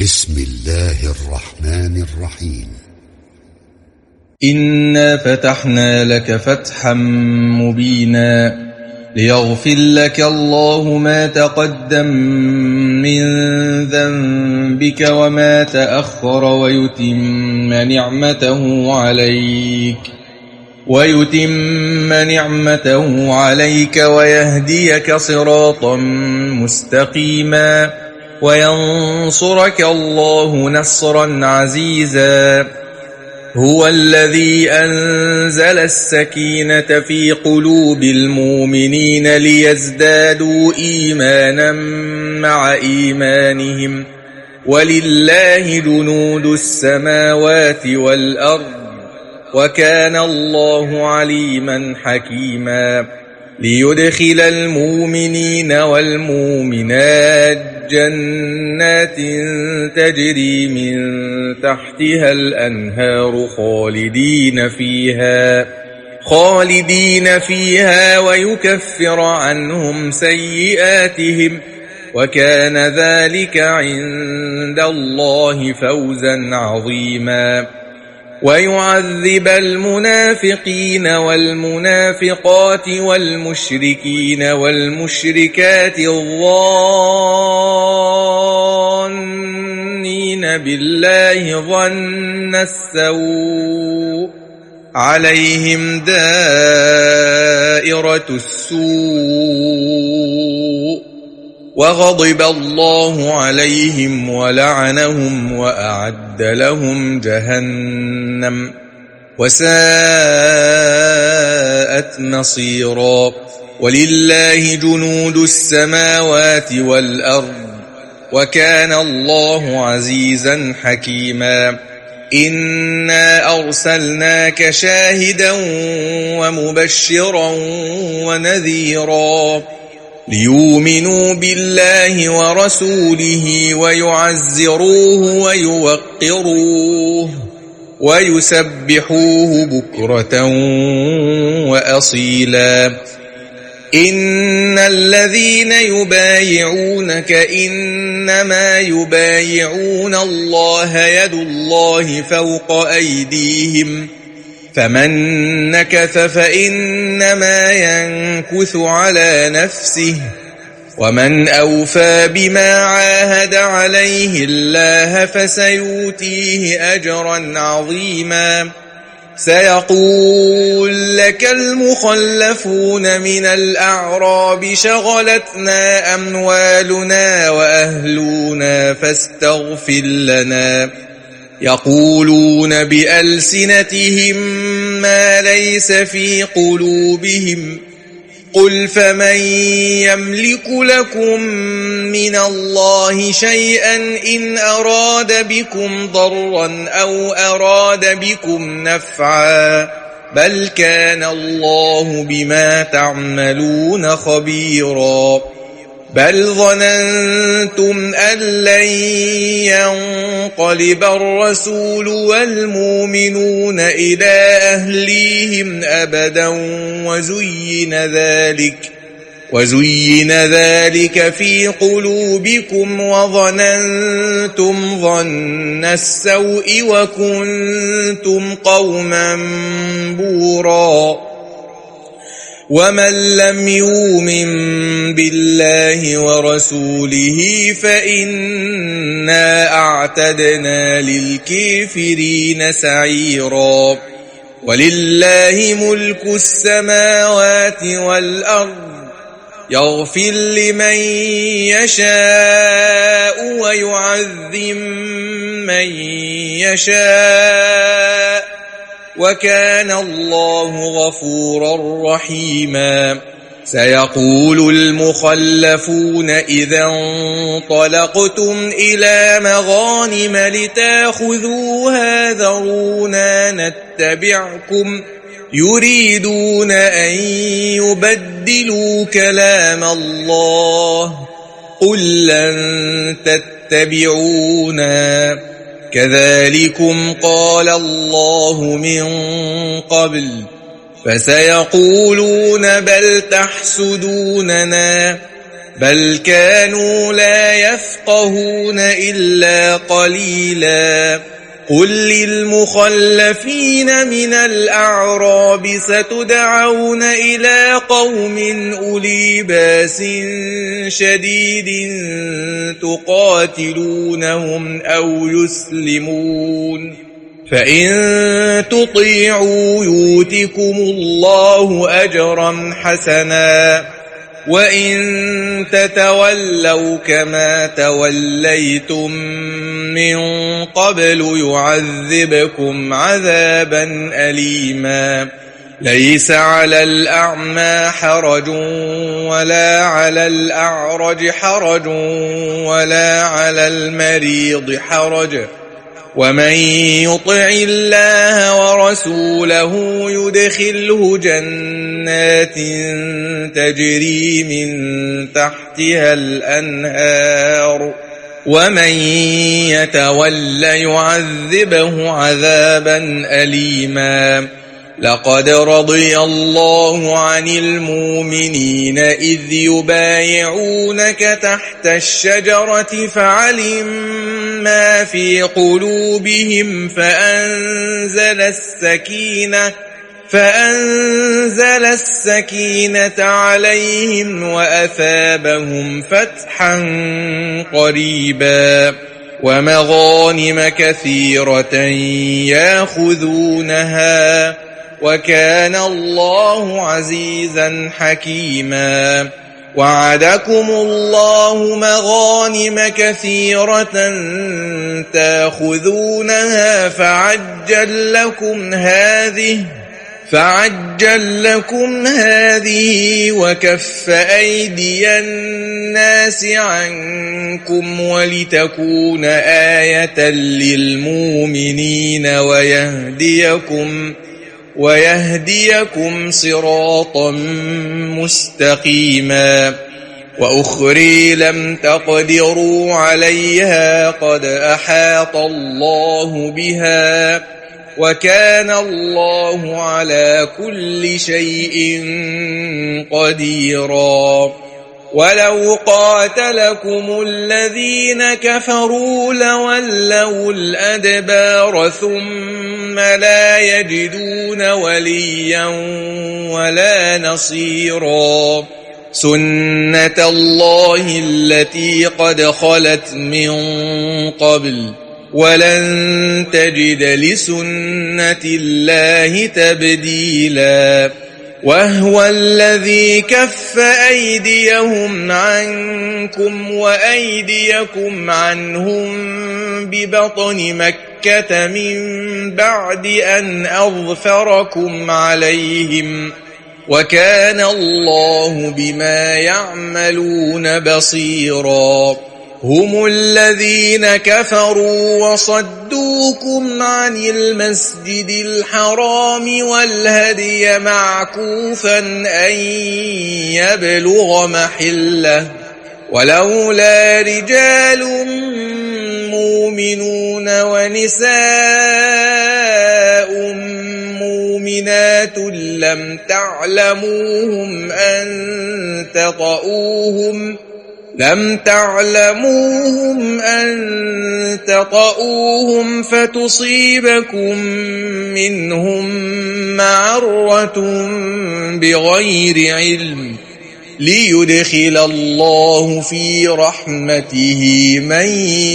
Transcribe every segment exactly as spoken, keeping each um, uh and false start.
بسم الله الرحمن الرحيم. إنا فتحنا لك فتحا مبينا ليغفر لك الله ما تقدم من ذنبك وما تأخر ويتم نعمته عليك ويتم نعمته عليك ويهديك صراطا مستقيما وينصرك الله نصرا عزيزا. هو الذي أنزل السكينة في قلوب المؤمنين ليزدادوا إيمانا مع إيمانهم ولله جنود السماوات والأرض وكان الله عليما حكيما. ليدخل المؤمنين والمؤمنات جنات تجري من تحتها الأنهار خالدين فيها خالدين فيها ويكفر عنهم سيئاتهم وكان ذلك عند الله فوزا عظيما. ويعذب المنافقين والمنافقات والمشركين والمشركات الظانين بالله ظن السوء عليهم دائرة السوء وغضب الله عليهم ولعنهم وأعد لهم جهنم وساءت مصيرا. ولله جنود السماوات والأرض وكان الله عزيزا حكيما. إنا أرسلناك شاهدا ومبشرا ونذيرا ليؤمنوا بالله ورسوله ويعزروه ويوقروه ويسبحوه بكرة وأصيلا. إن الذين يبايعونك إنما يبايعون الله يد الله فوق أيديهم فمن نكث فإنما ينكث على نفسه ومن أوفى بما عاهد عليه الله فسيؤتيه أجرا عظيما. سيقول لك المخلفون من الأعراب شغلتنا أموالنا وأهلنا فاستغفر لنا يقولون بألسنتهم ما ليس في قلوبهم قل فمن يملك لكم من الله شيئا إن أراد بكم ضرا أو أراد بكم نفعا بل كان الله بما تعملون خبيرا. بل ظننتم أن لن ينقلب الرسول والمؤمنون إلى أهليهم أبدا وزين ذلك وزين ذلك في قلوبكم وظننتم ظن السوء وكنتم قوما بورا. ومن لم يؤمن بالله ورسوله فإنا أعتدنا للكافرين سعيرا. ولله ملك السماوات والأرض يغفر لمن يشاء ويعذب من يشاء وكان الله غفورا رحيما. سيقول المخلفون إذا انطلقتم إلى مغانم لتأخذوها ذرونا نتبعكم يريدون أن يبدلوا كلام الله قل لن تتبعونا كذلكم قال الله من قبل فسيقولون بل تحسدوننا بل كانوا لا يفقهون إلا قليلا قل للمخلفين من الأعراب ستدعون إلى قوم أولي بأس شديد تقاتلونهم أو يسلمون فإن تطيعوا يؤتكم الله أجرا حسنا وإن تتولوا كما توليتم من قبل يعذبكم عذابا أليما ليس على الأعمى حرج ولا على الأعرج حرج ولا على المريض حرج ومن يطع الله ورسوله يدخله جنات تجري من تحتها الأنهار ومن يتول يعذبه عذابا أليما لقد رضي الله عن المؤمنين إذ يبايعونك تحت الشجرة فعلم ما في قلوبهم فأنزل السكينة فأنزل السكينة عليهم وأثابهم فتحا قريبا ومغانم كثيرة ياخذونها وكان الله عزيزا حكيما وعدكم الله مغانم كثيرة تاخذونها فعجل لكم هذه فعجل لكم هذه وكف أيدي الناس عنكم ولتكون آية للمؤمنين ويهديكم ويهديكم صراطا مستقيما وأخرى لم تقدروا عليها قد أحاط الله بها وكان الله على كل شيء قديرا ولو قاتلكم الذين كفروا لولوا الأدبار ثم لا يجدون وليا ولا نصيرا سنة الله التي قد خلت من قبل ولن تجد لسنة الله تبديلا وهو الذي كف أيديهم عنكم وأيديكم عنهم ببطن مكة من بعد أن أظفركم عليهم وكان الله بما يعملون بصيرا هم الذين كفروا وصدوكم عن المسجد الحرام والهدي معكوفا أن يبلغ محله ولولا رجال مؤمنون ونساء مؤمنات لم تعلموهم أن تطؤوهم لم تعلموهم أن تطؤوهم فتصيبكم منهم معرة بغير علم ليدخل الله في رحمته من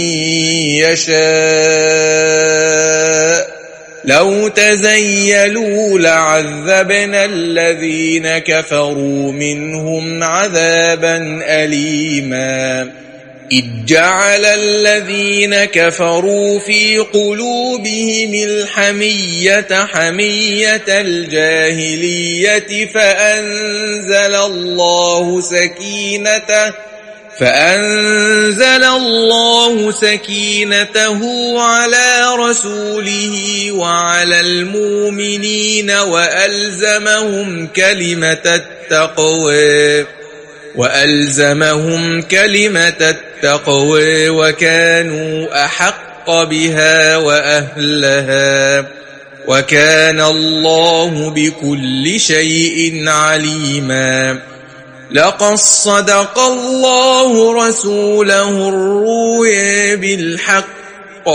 يشاء لو تزيلوا لعذبنا الذين كفروا منهم عذابا أليما إذ جعل الذين كفروا في قلوبهم الحمية حمية الجاهلية فأنزل الله سكينته فأنزل الله سكينته على رسوله وعلى المؤمنين وألزمهم كلمة التقوى وألزمهم كلمة التقوى وكانوا أحق بها وأهلها وكان الله بكل شيء عليما لقد صدق الله رسوله الرؤيا بالحق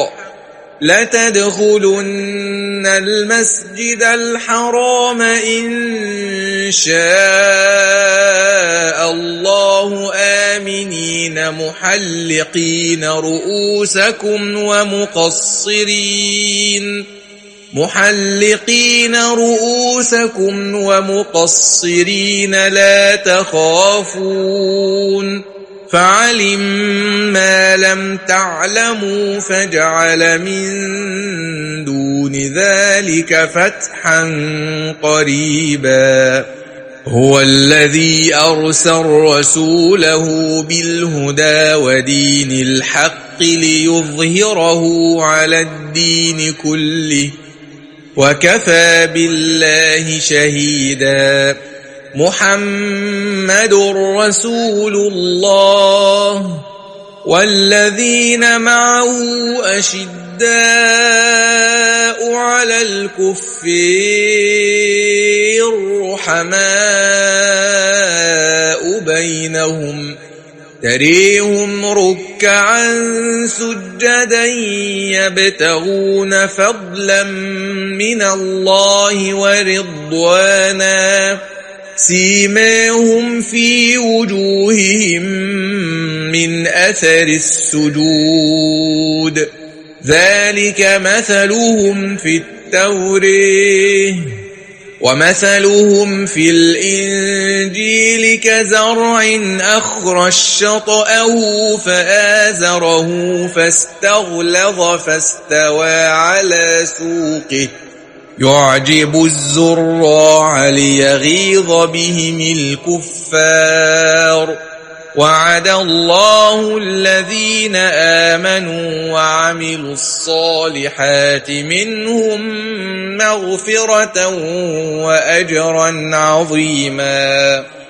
لتدخلن المسجد الحرام إن شاء الله آمنين محلقين رؤوسكم ومقصرين محلقين رؤوسكم ومقصرين لا تخافون فعلم ما لم تعلموا فجعل من دون ذلك فتحا قريبا هو الذي أرسل رسوله بالهدى ودين الحق ليظهره على الدين كله وكفى بالله شهيدا محمد رسول الله والذين معه أشداء على الكفار رحماء بينهم تريهم ركعا سجدا يبتغون فضلا من الله ورضوانا سيماهم في وجوههم من أثر السجود ذلك مثلهم في التوراة ومثلهم في الإنجيل كزرع أخرج شطأه فآزره فاستغلظ فاستوى على سوقه يعجب الزراع ليغيظ بهم الكفار وعد الله الذين آمنوا وعملوا الصالحات منهم مغفرة وأجرا عظيما.